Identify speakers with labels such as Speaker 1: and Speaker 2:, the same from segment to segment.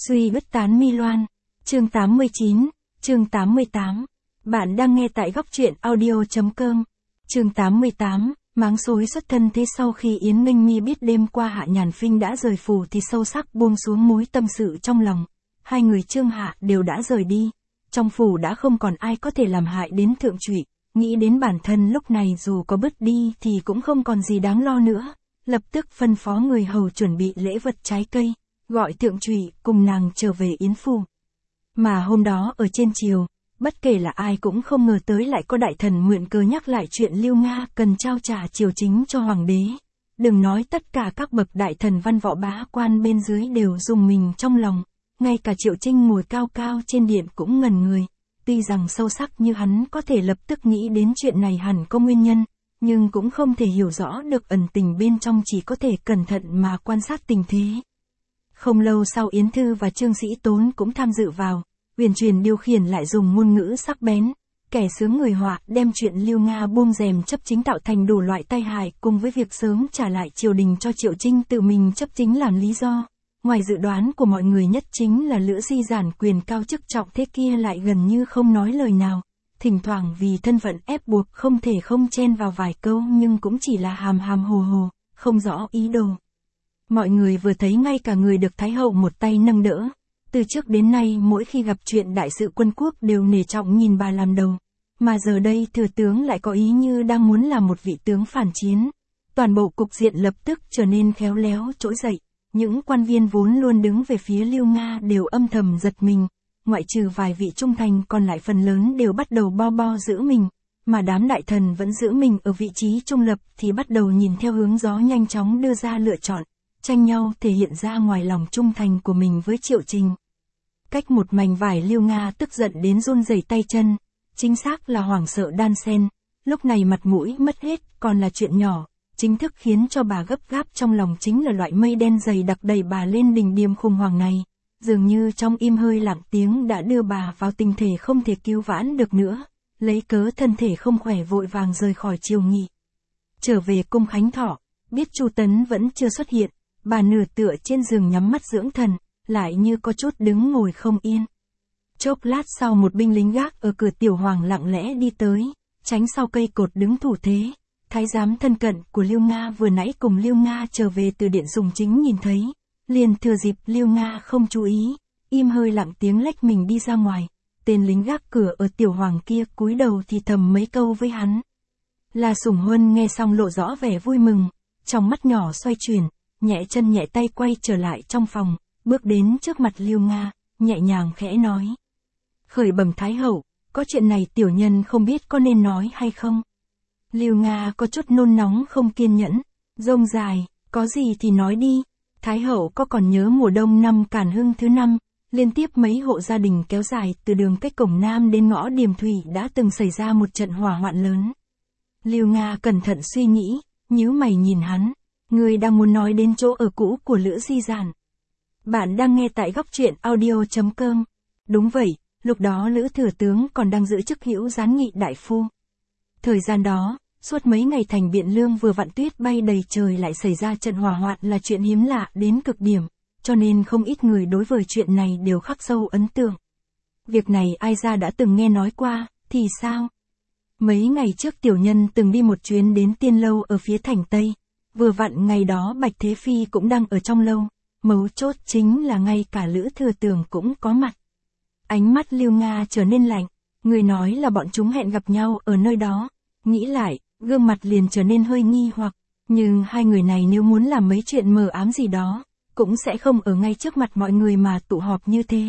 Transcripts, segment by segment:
Speaker 1: Duy bứt tán mi loan. Chương 89, chương 88. Bạn đang nghe tại góc truyện audio.com. Chương 88, máng xối xuất thân. Thế sau khi Yến Nghênh Mi biết đêm qua Hạ Nhàn Phinh đã rời phủ thì sâu sắc buông xuống mối tâm sự trong lòng. Hai người Trương Hạ đều đã rời đi. Trong phủ đã không còn ai có thể làm hại đến thượng trụy. Nghĩ đến bản thân lúc này dù có bứt đi thì cũng không còn gì đáng lo nữa. Lập tức phân phó người hầu chuẩn bị lễ vật trái cây, gọi thượng trụy cùng nàng trở về Yến phủ. Mà hôm đó ở trên triều, bất kể là ai cũng không ngờ tới lại có đại thần mượn cớ nhắc lại chuyện Lưu Nga cần trao trả triều chính cho hoàng đế. Đừng nói tất cả các bậc đại thần văn võ bá quan bên dưới đều rùng mình trong lòng, ngay cả Triệu Trinh ngồi cao cao trên điện cũng ngẩn người. Tuy rằng sâu sắc như hắn có thể lập tức nghĩ đến chuyện này hẳn có nguyên nhân, nhưng cũng không thể hiểu rõ được ẩn tình bên trong, chỉ có thể cẩn thận mà quan sát tình thế. Không lâu sau Yến Thư và Trương Sĩ Tốn cũng tham dự vào, Uyển Chuyển điều khiển lại dùng ngôn ngữ sắc bén, kẻ sướng người họa đem chuyện Lưu Nga buông rèm chấp chính tạo thành đủ loại tai hại cùng với việc sớm trả lại triều đình cho Triệu Trinh tự mình chấp chính làm lý do. Ngoài dự đoán của mọi người nhất chính là Lữ Di Giản quyền cao chức trọng thế kia lại gần như không nói lời nào, thỉnh thoảng vì thân phận ép buộc không thể không chen vào vài câu nhưng cũng chỉ là hàm hàm hồ hồ, không rõ ý đồ. Mọi người vừa thấy ngay cả người được Thái hậu một tay nâng đỡ. Từ trước đến nay mỗi khi gặp chuyện đại sự quân quốc đều nể trọng nhìn bà làm đầu. Mà giờ đây thừa tướng lại có ý như đang muốn làm một vị tướng phản chiến. Toàn bộ cục diện lập tức trở nên khéo léo trỗi dậy. Những quan viên vốn luôn đứng về phía Lưu Nga đều âm thầm giật mình. Ngoại trừ vài vị trung thành còn lại phần lớn đều bắt đầu bo bo giữ mình. Mà đám đại thần vẫn giữ mình ở vị trí trung lập thì bắt đầu nhìn theo hướng gió nhanh chóng đưa ra lựa chọn. Tranh nhau thể hiện ra ngoài lòng trung thành của mình với Triệu Trình. Cách một mảnh vải Lưu Nga tức giận đến run rẩy tay chân, chính xác là hoảng sợ đan xen, lúc này mặt mũi mất hết còn là chuyện nhỏ, chính thức khiến cho bà gấp gáp trong lòng chính là loại mây đen dày đặc đẩy bà lên đỉnh điểm khủng hoảng này, dường như trong im hơi lặng tiếng đã đưa bà vào tình thể không thể cứu vãn được nữa, lấy cớ thân thể không khỏe vội vàng rời khỏi triều nghị. Trở về cung Khánh Thọ, biết Chu Tấn vẫn chưa xuất hiện, bà nửa tựa trên giường nhắm mắt dưỡng thần, lại như có chút đứng ngồi không yên. Chốc lát sau một binh lính gác ở cửa tiểu hoàng lặng lẽ đi tới, tránh sau cây cột đứng thủ thế. Thái giám thân cận của Lưu Nga vừa nãy cùng Lưu Nga trở về từ điện sùng chính nhìn thấy, liền thừa dịp Lưu Nga không chú ý, im hơi lặng tiếng lách mình đi ra ngoài. Tên lính gác cửa ở tiểu hoàng kia cúi đầu thì thầm mấy câu với hắn. La Sủng Huân nghe xong lộ rõ vẻ vui mừng, trong mắt nhỏ xoay chuyển, nhẹ chân nhẹ tay quay trở lại trong phòng, bước đến trước mặt Lưu Nga, nhẹ nhàng khẽ nói. Khởi bẩm Thái hậu, có chuyện này tiểu nhân không biết có nên nói hay không. Lưu Nga có chút nôn nóng không kiên nhẫn, rông dài, có gì thì nói đi. Thái hậu có còn nhớ mùa đông năm Càn Hưng thứ 5, liên tiếp mấy hộ gia đình kéo dài từ đường cách cổng Nam đến ngõ Điềm Thủy đã từng xảy ra một trận hỏa hoạn lớn. Lưu Nga cẩn thận suy nghĩ, nhíu mày nhìn hắn. Người đang muốn nói đến chỗ ở cũ của Lữ Di Giản. Bạn đang nghe tại góc truyện audio.com. Đúng vậy, lúc đó Lữ thừa tướng còn đang giữ chức hữu gián nghị đại phu. Thời gian đó, suốt mấy ngày thành Biện Lương vừa vặn tuyết bay đầy trời lại xảy ra trận hỏa hoạn là chuyện hiếm lạ đến cực điểm, cho nên không ít người đối với chuyện này đều khắc sâu ấn tượng. Việc này ai ra đã từng nghe nói qua, thì sao? Mấy ngày trước tiểu nhân từng đi một chuyến đến Tiên Lâu ở phía thành Tây. Vừa vặn ngày đó Bạch Thế Phi cũng đang ở trong lâu, mấu chốt chính là ngay cả Lữ thừa tướng cũng có mặt. Ánh mắt Lưu Nga trở nên lạnh, người nói là bọn chúng hẹn gặp nhau ở nơi đó, nghĩ lại, gương mặt liền trở nên hơi nghi hoặc, nhưng hai người này nếu muốn làm mấy chuyện mờ ám gì đó, cũng sẽ không ở ngay trước mặt mọi người mà tụ họp như thế.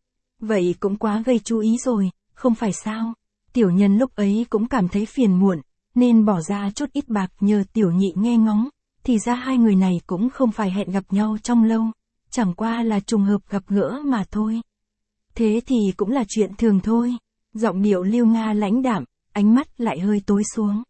Speaker 1: Vậy cũng quá gây chú ý rồi, không phải sao? Tiểu nhân lúc ấy cũng cảm thấy phiền muộn, nên bỏ ra chút ít bạc nhờ tiểu nhị nghe ngóng, thì ra hai người này cũng không phải hẹn gặp nhau trong lâu, chẳng qua là trùng hợp gặp gỡ mà thôi. Thế thì cũng là chuyện thường thôi. Giọng điệu Lưu Nga lãnh đạm, ánh mắt lại hơi tối xuống.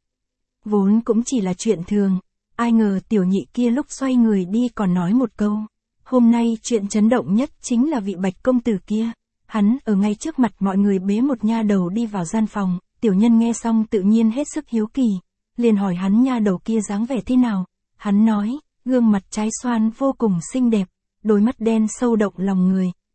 Speaker 1: Vốn cũng chỉ là chuyện thường, ai ngờ tiểu nhị kia lúc xoay người đi còn nói một câu. Hôm nay chuyện chấn động nhất chính là vị Bạch công tử kia. Hắn ở ngay trước mặt mọi người bế một nha đầu đi vào gian phòng. Tiểu nhân nghe xong tự nhiên hết sức hiếu kỳ, liền hỏi hắn nha đầu kia dáng vẻ thế nào. Hắn nói, gương mặt trái xoan vô cùng xinh đẹp, đôi mắt đen sâu động lòng người,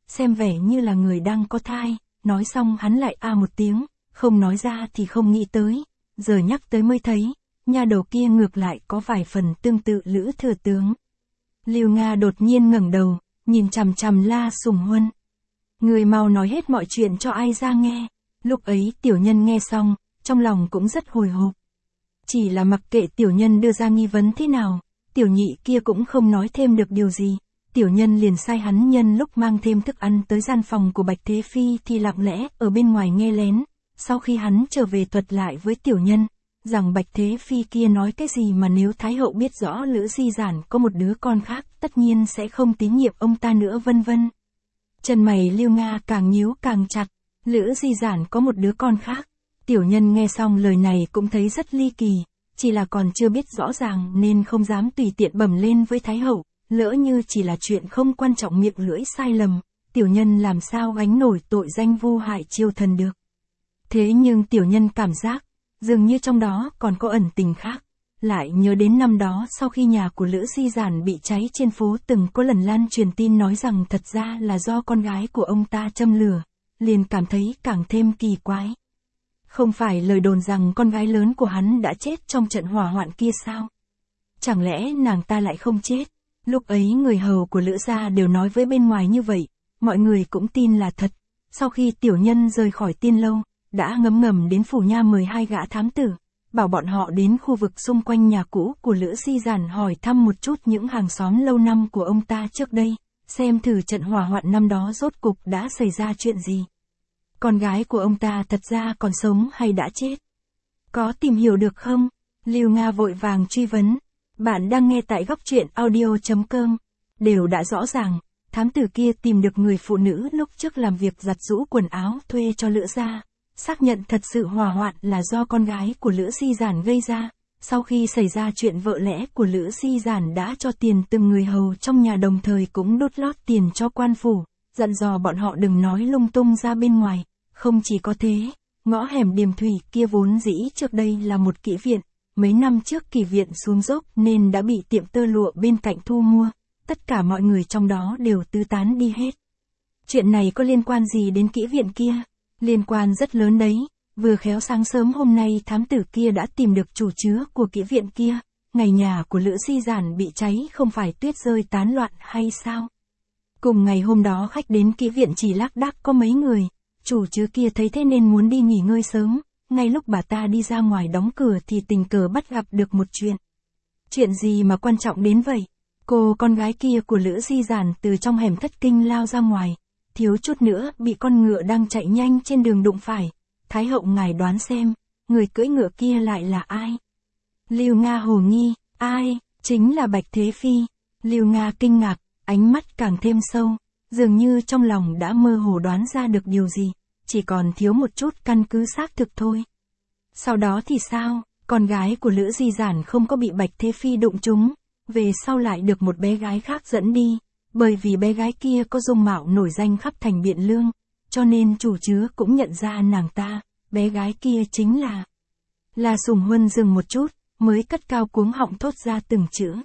Speaker 1: xem vẻ như là người đang có thai, nói xong hắn lại a một tiếng, không nói ra thì không nghĩ tới, giờ nhắc tới mới thấy, nha đầu kia ngược lại có vài phần tương tự Lữ Thừa Tướng. Lưu Nga đột nhiên ngẩng đầu, nhìn chằm chằm La Sùng Huân. Người mau nói hết mọi chuyện cho ai ra nghe. Lúc ấy tiểu nhân nghe xong, trong lòng cũng rất hồi hộp. Chỉ là mặc kệ tiểu nhân đưa ra nghi vấn thế nào, tiểu nhị kia cũng không nói thêm được điều gì. Tiểu nhân liền sai hắn nhân lúc mang thêm thức ăn tới gian phòng của Bạch Thế Phi thì lặng lẽ ở bên ngoài nghe lén. Sau khi hắn trở về thuật lại với tiểu nhân, rằng Bạch Thế Phi kia nói cái gì mà nếu Thái Hậu biết rõ Lữ Di Giản có một đứa con khác, tất nhiên sẽ không tín nhiệm ông ta nữa vân vân. Chân mày Lưu Nga càng nhíu càng chặt, Lữ Di Giản có một đứa con khác. Tiểu nhân nghe xong lời này cũng thấy rất ly kỳ, chỉ là còn chưa biết rõ ràng nên không dám tùy tiện bẩm lên với Thái Hậu, lỡ như chỉ là chuyện không quan trọng miệng lưỡi sai lầm, tiểu nhân làm sao gánh nổi tội danh vu hại triều thần được. Thế nhưng tiểu nhân cảm giác, dường như trong đó còn có ẩn tình khác. Lại nhớ đến năm đó sau khi nhà của Lữ Di Giản bị cháy trên phố từng có lần lan truyền tin nói rằng thật ra là do con gái của ông ta châm lửa, liền cảm thấy càng thêm kỳ quái. Không phải lời đồn rằng con gái lớn của hắn đã chết trong trận hỏa hoạn kia sao? Chẳng lẽ nàng ta lại không chết? Lúc ấy người hầu của Lữ gia đều nói với bên ngoài như vậy, mọi người cũng tin là thật. Sau khi tiểu nhân rời khỏi Tiên Lâu, đã ngấm ngầm đến phủ nha mời 2 gã thám tử, bảo bọn họ đến khu vực xung quanh nhà cũ của Lữ Di Giản hỏi thăm một chút những hàng xóm lâu năm của ông ta trước đây, xem thử trận hỏa hoạn năm đó rốt cục đã xảy ra chuyện gì. Con gái của ông ta thật ra còn sống hay đã chết? Có tìm hiểu được không? Lưu Nga vội vàng truy vấn. Bạn đang nghe tại góc truyện audio.com. Đều đã rõ ràng, thám tử kia tìm được người phụ nữ lúc trước làm việc giặt giũ quần áo thuê cho Lữ gia, xác nhận thật sự hỏa hoạn là do con gái của Lữ Di Giản gây ra. Sau khi xảy ra chuyện vợ lẽ của Lữ Di Giản đã cho tiền từng người hầu trong nhà, đồng thời cũng đốt lót tiền cho quan phủ, dặn dò bọn họ đừng nói lung tung ra bên ngoài. Không chỉ có thế, ngõ hẻm Điềm Thủy kia vốn dĩ trước đây là một kỹ viện, mấy năm trước kỹ viện xuống dốc nên đã bị tiệm tơ lụa bên cạnh thu mua, tất cả mọi người trong đó đều tứ tán đi hết. Chuyện này có liên quan gì đến kỹ viện kia? Liên quan rất lớn đấy, vừa khéo sáng sớm hôm nay thám tử kia đã tìm được chủ chứa của kỹ viện kia, ngày nhà của Lữ Di Giản bị cháy không phải tuyết rơi tán loạn hay sao? Cùng ngày hôm đó khách đến kỹ viện chỉ lác đác có mấy người. Chủ chứa kia thấy thế nên muốn đi nghỉ ngơi sớm, ngay lúc bà ta đi ra ngoài đóng cửa thì tình cờ bắt gặp được một chuyện. Chuyện gì mà quan trọng đến vậy? Cô con gái kia của Lữ Di Giản từ trong hẻm thất kinh lao ra ngoài, thiếu chút nữa bị con ngựa đang chạy nhanh trên đường đụng phải. Thái hậu ngài đoán xem, người cưỡi ngựa kia lại là ai? Lưu Nga hồ nghi, ai? Chính là Bạch Thế Phi. Lưu Nga kinh ngạc, ánh mắt càng thêm sâu. Dường như trong lòng đã mơ hồ đoán ra được điều gì, chỉ còn thiếu một chút căn cứ xác thực thôi. Sau đó thì sao, con gái của Lữ Di Giản không có bị Bạch Thế Phi đụng trúng, về sau lại được một bé gái khác dẫn đi, bởi vì bé gái kia có dung mạo nổi danh khắp thành Biện Lương, cho nên chủ chứa cũng nhận ra nàng ta, bé gái kia chính là... La Sùng Huân dừng một chút, mới cất cao cuống họng thốt ra từng chữ.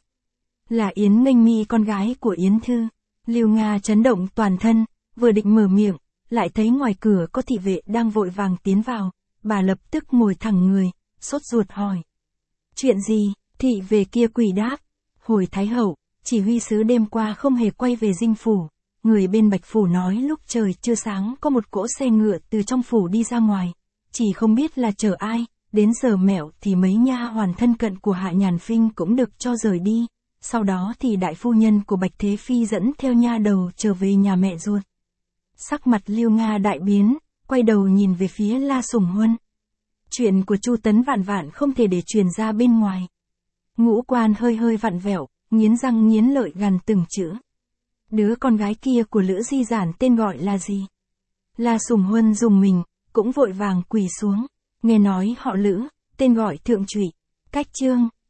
Speaker 1: Là Yến Nghênh Mi, con gái của Yến Thư. Lưu Nga chấn động toàn thân, vừa định mở miệng, lại thấy ngoài cửa có thị vệ đang vội vàng tiến vào, bà lập tức ngồi thẳng người, sốt ruột hỏi. Chuyện gì? Thị vệ kia quỳ đáp. Hồi Thái hậu, chỉ huy sứ đêm qua không hề quay về dinh phủ, người bên Bạch phủ nói lúc trời chưa sáng có một cỗ xe ngựa từ trong phủ đi ra ngoài, chỉ không biết là chở ai, đến giờ mẹo thì mấy nha hoàn thân cận của Hạ Nhàn Phinh cũng được cho rời đi. Sau đó thì đại phu nhân của Bạch Thế Phi dẫn theo nha đầu trở về nhà mẹ ruột. Sắc mặt Lưu Nga đại biến, quay đầu nhìn về phía La Sùng Huân. Chuyện của Chu Tấn vạn vạn không thể để truyền ra bên ngoài. Ngũ quan hơi hơi vặn vẹo, nghiến răng nghiến lợi gằn từng chữ. Đứa con gái kia của Lữ Di Giản tên gọi là gì? La Sùng Huân dùng mình, cũng vội vàng quỳ xuống. Nghe nói họ Lữ, tên gọi Thượng Trụy. Cách chương